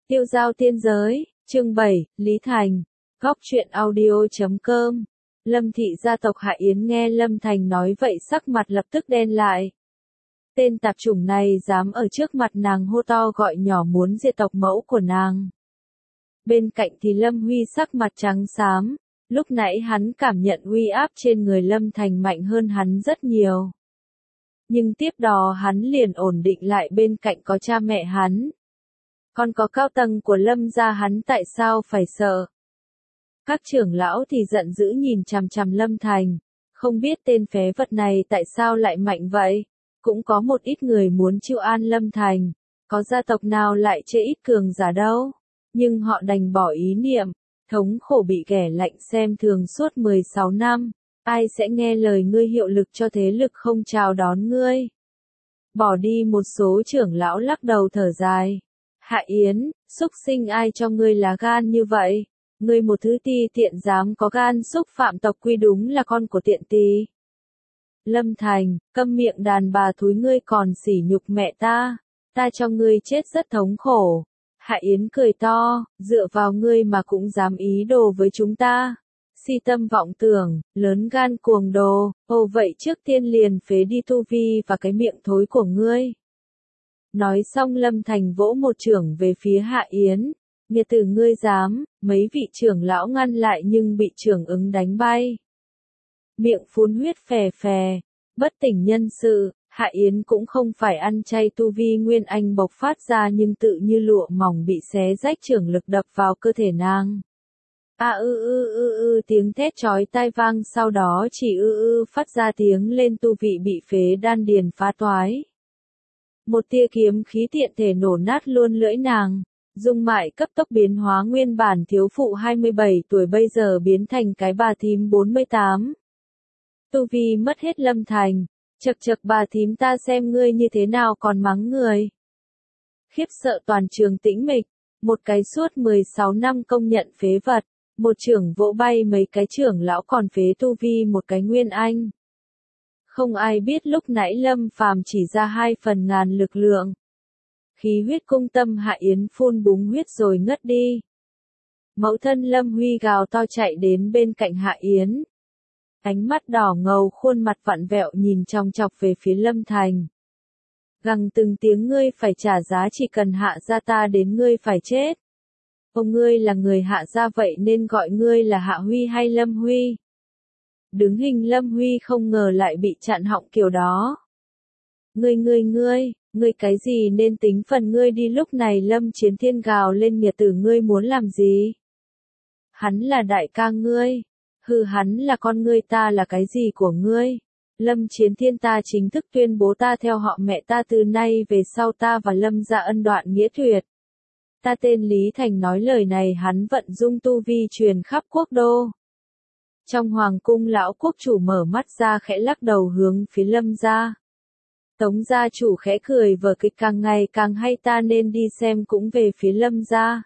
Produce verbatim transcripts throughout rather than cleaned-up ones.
Tiêu giao tiên giới, chương bảy, Lý Thành, góc truyện audio.com. Lâm thị gia tộc Hạ Yến nghe Lâm Thành nói vậy sắc mặt lập tức đen lại. Tên tạp chủng này dám ở trước mặt nàng hô to gọi nhỏ muốn diệt tộc mẫu của nàng. Bên cạnh thì Lâm Huy sắc mặt trắng xám, lúc nãy hắn cảm nhận uy áp trên người Lâm Thành mạnh hơn hắn rất nhiều. Nhưng tiếp đó hắn liền ổn định lại bên cạnh có cha mẹ hắn. Còn có cao tầng của Lâm gia hắn tại sao phải sợ? Các trưởng lão thì giận dữ nhìn chằm chằm Lâm Thành, không biết tên phế vật này tại sao lại mạnh vậy? Cũng có một ít người muốn chiêu an Lâm Thành, có gia tộc nào lại chê ít cường giả đâu, nhưng họ đành bỏ ý niệm, thống khổ bị kẻ lạnh xem thường suốt mười sáu năm, ai sẽ nghe lời ngươi hiệu lực cho thế lực không chào đón ngươi. Bỏ đi một số trưởng lão lắc đầu thở dài. Hạ Yến, xúc sinh ai cho ngươi lá gan như vậy? Ngươi một thứ ti tiện dám có gan xúc phạm tộc quy đúng là con của tiện tì. Lâm Thành, câm miệng đàn bà thúi ngươi còn sỉ nhục mẹ ta, ta cho ngươi chết rất thống khổ. Hạ Yến cười to, dựa vào ngươi mà cũng dám ý đồ với chúng ta. Si tâm vọng tưởng, lớn gan cuồng đồ, ồ vậy trước tiên liền phế đi tu vi và cái miệng thối của ngươi. Nói xong Lâm Thành vỗ một chưởng về phía Hạ Yến, nghiệt tử ngươi dám, mấy vị trưởng lão ngăn lại nhưng bị trưởng ứng đánh bay. Miệng phun huyết phè phè, bất tỉnh nhân sự, Hạ Yến cũng không phải ăn chay tu vi nguyên anh bộc phát ra nhưng tự như lụa mỏng bị xé rách trưởng lực đập vào cơ thể nàng. A ư ư ư ư tiếng thét chói tai vang sau đó chỉ ư ư phát ra tiếng lên tu vị bị phế đan điền phá toái. Một tia kiếm khí tiện thể nổ nát luôn lưỡi nàng, Dung Mại cấp tốc biến hóa nguyên bản thiếu phụ hai mươi bảy tuổi bây giờ biến thành cái bà thím bốn mươi tám. Tu vi mất hết Lâm Thành, chậc chậc bà thím ta xem ngươi như thế nào còn mắng người. Khiếp sợ toàn trường tĩnh mịch, một cái suốt mười sáu năm công nhận phế vật, một trưởng vỗ bay mấy cái trưởng lão còn phế tu vi một cái nguyên anh. Không ai biết lúc nãy Lâm Phàm chỉ ra hai phần ngàn lực lượng. Khí huyết cung tâm Hạ Yến phun búng huyết rồi ngất đi. Mẫu thân Lâm Huy gào to chạy đến bên cạnh Hạ Yến. Ánh mắt đỏ ngầu khuôn mặt vặn vẹo nhìn chòng chọc về phía Lâm Thành. Gằn từng tiếng ngươi phải trả giá chỉ cần hạ gia ta đến ngươi phải chết. Ông ngươi là người hạ gia vậy nên gọi ngươi là Hạ Huy hay Lâm Huy? Đứng hình Lâm Huy không ngờ lại bị chặn họng kiểu đó. Ngươi ngươi ngươi, ngươi cái gì nên tính phần ngươi đi lúc này Lâm Chiến Thiên gào lên nghiệt tử ngươi muốn làm gì? Hắn là đại ca ngươi. Hừ hắn là con ngươi ta là cái gì của ngươi? Lâm Chiến Thiên ta chính thức tuyên bố ta theo họ mẹ ta từ nay về sau ta và Lâm gia ân đoạn nghĩa tuyệt. Ta tên Lý Thành nói lời này hắn vận dung tu vi truyền khắp quốc đô. Trong hoàng cung lão quốc chủ mở mắt ra khẽ lắc đầu hướng phía Lâm gia. Tống gia chủ khẽ cười vở kịch càng ngày càng hay ta nên đi xem cũng về phía Lâm gia.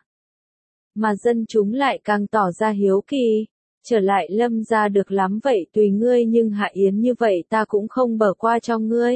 Mà dân chúng lại càng tỏ ra hiếu kỳ. Trở lại Lâm gia được lắm vậy tùy ngươi nhưng Hạ Yến như vậy ta cũng không bỏ qua cho ngươi.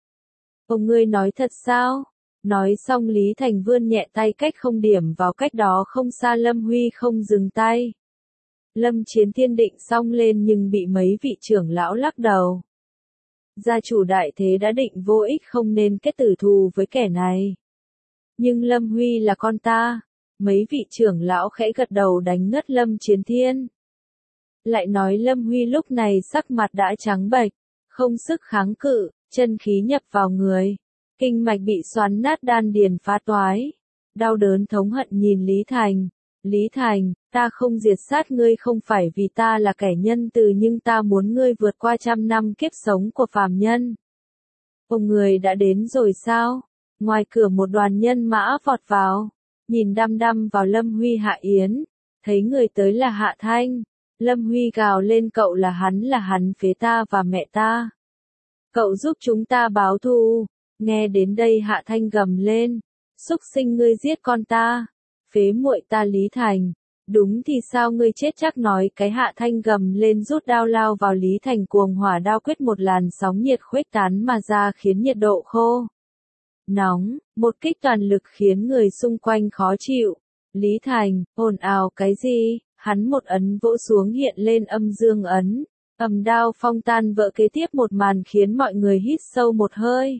Ông ngươi nói thật sao? Nói xong Lý Thành vươn nhẹ tay cách không điểm vào cách đó không xa Lâm Huy không dừng tay. Lâm Chiến Thiên định xong lên nhưng bị mấy vị trưởng lão lắc đầu. Gia chủ đại thế đã định vô ích không nên kết tử thù với kẻ này. Nhưng Lâm Huy là con ta. Mấy vị trưởng lão khẽ gật đầu đánh ngất Lâm Chiến Thiên. Lại nói Lâm Huy lúc này sắc mặt đã trắng bệch, không sức kháng cự, chân khí nhập vào người. Kinh mạch bị xoắn nát đan điền phá toái. Đau đớn thống hận nhìn Lý Thành. Lý Thành, ta không diệt sát ngươi không phải vì ta là kẻ nhân từ nhưng ta muốn ngươi vượt qua trăm năm kiếp sống của phàm nhân. Ông người đã đến rồi sao? Ngoài cửa một đoàn nhân mã vọt vào. Nhìn đăm đăm vào Lâm Huy Hạ Yến. Thấy người tới là Hạ Thanh. Lâm Huy gào lên cậu là hắn là hắn phế ta và mẹ ta. Cậu giúp chúng ta báo thù. Nghe đến đây Hạ Thanh gầm lên. Xúc sinh ngươi giết con ta. Phế muội ta Lý Thành. Đúng thì sao ngươi chết chắc nói cái Hạ Thanh gầm lên rút đao lao vào Lý Thành cuồng hỏa đao quyết một làn sóng nhiệt khuếch tán mà ra khiến nhiệt độ khô. nóng, một kích toàn lực khiến người xung quanh khó chịu. Lý Thành, ồn ào cái gì, hắn một ấn vỗ xuống hiện lên âm dương ấn. Ầm đao phong tan vỡ kế tiếp một màn khiến mọi người hít sâu một hơi.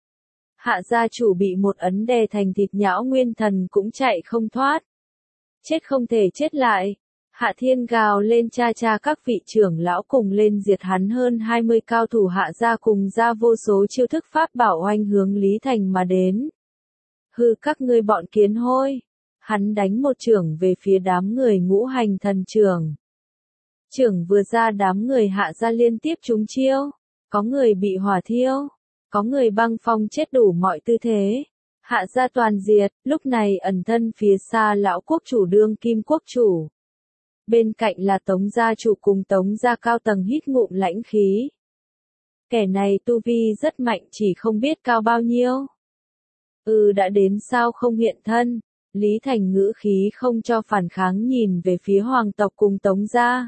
Hạ gia chủ bị một ấn đè thành thịt nhão nguyên thần cũng chạy không thoát. Chết không thể chết lại. Hạ Thiên gào lên cha cha các vị trưởng lão cùng lên diệt hắn, hơn hai mươi cao thủ Hạ gia cùng ra vô số chiêu thức pháp bảo oanh hướng Lý Thành mà đến. Hư các ngươi bọn kiến hôi. Hắn đánh một chưởng về phía đám người ngũ hành thần trưởng. Chưởng vừa ra đám người Hạ gia liên tiếp trúng chiêu. Có người bị hỏa thiêu. Có người băng phong chết đủ mọi tư thế. Hạ gia toàn diệt, lúc này ẩn thân phía xa lão quốc chủ đương kim quốc chủ. Bên cạnh là Tống gia chủ cùng Tống gia cao tầng hít ngụm lãnh khí. Kẻ này tu vi rất mạnh, chỉ không biết cao bao nhiêu. Ừ, đã đến sao không hiện thân. Lý Thành ngữ khí không cho phản kháng nhìn về phía hoàng tộc cùng Tống gia.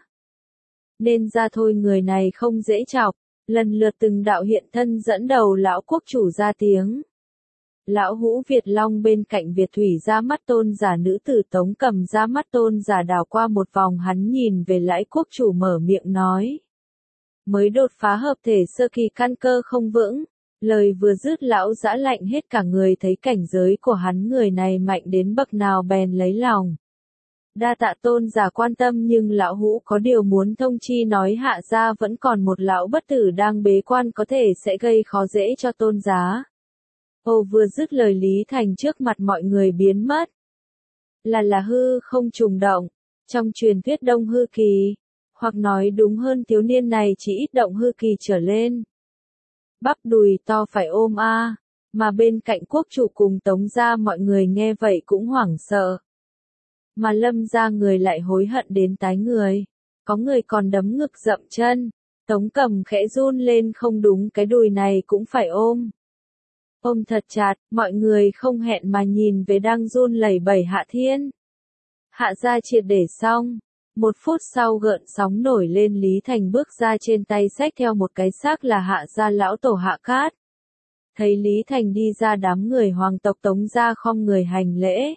Nên ra thôi, người này không dễ chọc. Lần lượt từng đạo hiện thân dẫn đầu lão quốc chủ ra tiếng. Lão Hũ Việt Long bên cạnh Việt Thủy ra mắt tôn giả nữ tử Tống Cầm ra mắt tôn giả đảo qua một vòng, hắn nhìn về Lãi quốc chủ mở miệng nói. Mới đột phá hợp thể sơ kỳ, căn cơ không vững. Lời vừa dứt lão dã lạnh hết cả người, thấy cảnh giới của hắn người này mạnh đến bậc nào bèn lấy lòng. Đa tạ tôn giả quan tâm, nhưng lão Hũ có điều muốn thông chi nói Hạ gia vẫn còn một lão bất tử đang bế quan, có thể sẽ gây khó dễ cho tôn giá. Ô vừa dứt lời, Lý Thành trước mặt mọi người biến mất. Là là hư không trùng động. Trong truyền thuyết đông hư kỳ, hoặc nói đúng hơn thiếu niên này chỉ ít động hư kỳ trở lên. Bắp đùi to phải ôm a, mà bên cạnh quốc chủ cùng Tống gia mọi người nghe vậy cũng hoảng sợ. Mà Lâm gia người lại hối hận đến tái người. Có người còn đấm ngực dậm chân. Tống Cầm khẽ run lên, không đúng, cái đùi này cũng phải ôm. Ôm thật chặt, mọi người không hẹn mà nhìn về đang run lẩy bẩy Hạ Thiên. Hạ gia triệt để xong. Một phút sau gợn sóng nổi lên, Lý Thành bước ra, trên tay xách theo một cái xác là Hạ gia lão tổ Hạ Cát. Thấy Lý Thành đi ra, đám người hoàng tộc Tống gia khom người hành lễ.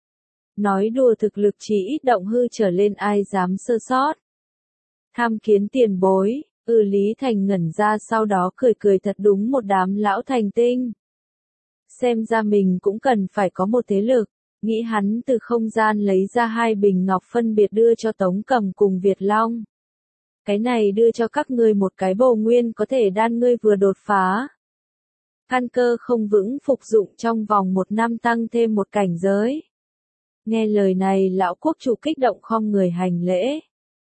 Nói đùa, thực lực chỉ ít động hư trở lên ai dám sơ sót. Tham kiến tiền bối. Ừ, Lý Thành ngẩn ra, sau đó cười cười, thật đúng một đám lão thành tinh. Xem ra mình cũng cần phải có một thế lực. Nghĩ hắn từ không gian lấy ra hai bình ngọc phân biệt đưa cho Tống Cầm cùng Việt Long. Cái này đưa cho các ngươi một cái bồ nguyên có thể đan, ngươi vừa đột phá. Căn cơ không vững, phục dụng trong vòng một năm tăng thêm một cảnh giới. Nghe lời này lão quốc chủ kích động khom người hành lễ.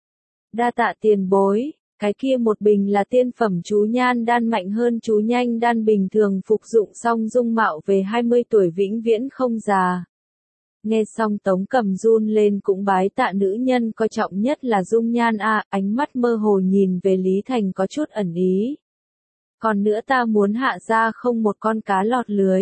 Đa tạ tiền bối. Cái kia một bình là tiên phẩm chú nhan đan, mạnh hơn chú nhanh đan bình thường, phục dụng xong dung mạo về hai mươi tuổi vĩnh viễn không già. Nghe xong Tống Cầm run lên, cũng bái tạ nữ nhân coi trọng nhất là dung nhan a, ánh mắt mơ hồ nhìn về Lý Thành có chút ẩn ý. Còn nữa, ta muốn Hạ gia không một con cá lọt lưới.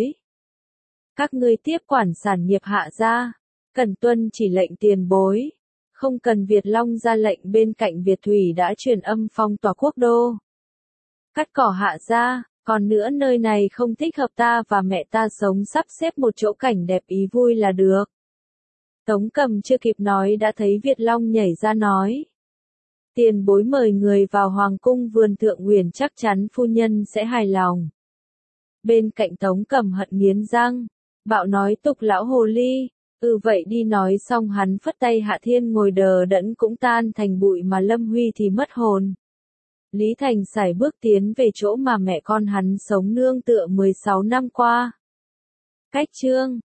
Các ngươi tiếp quản sản nghiệp Hạ gia, cần tuân chỉ lệnh tiền bối. Không cần. Việt Long ra lệnh, bên cạnh Việt Thủy đã truyền âm phong tỏa quốc đô. Cắt cỏ Hạ gia, còn nữa nơi này không thích hợp, ta và mẹ ta sống sắp xếp một chỗ cảnh đẹp ý vui là được. Tống Cầm chưa kịp nói đã thấy Việt Long nhảy ra nói. Tiền bối mời người vào hoàng cung vườn thượng uyển, chắc chắn phu nhân sẽ hài lòng. Bên cạnh Tống Cầm hận nghiến răng, bạo nói tục lão hồ ly. Ừ vậy đi, nói xong hắn phất tay, Hạ Thiên ngồi đờ đẫn cũng tan thành bụi, mà Lâm Huy thì mất hồn. Lý Thành sải bước tiến về chỗ mà mẹ con hắn sống nương tựa mười sáu năm qua. Cách chương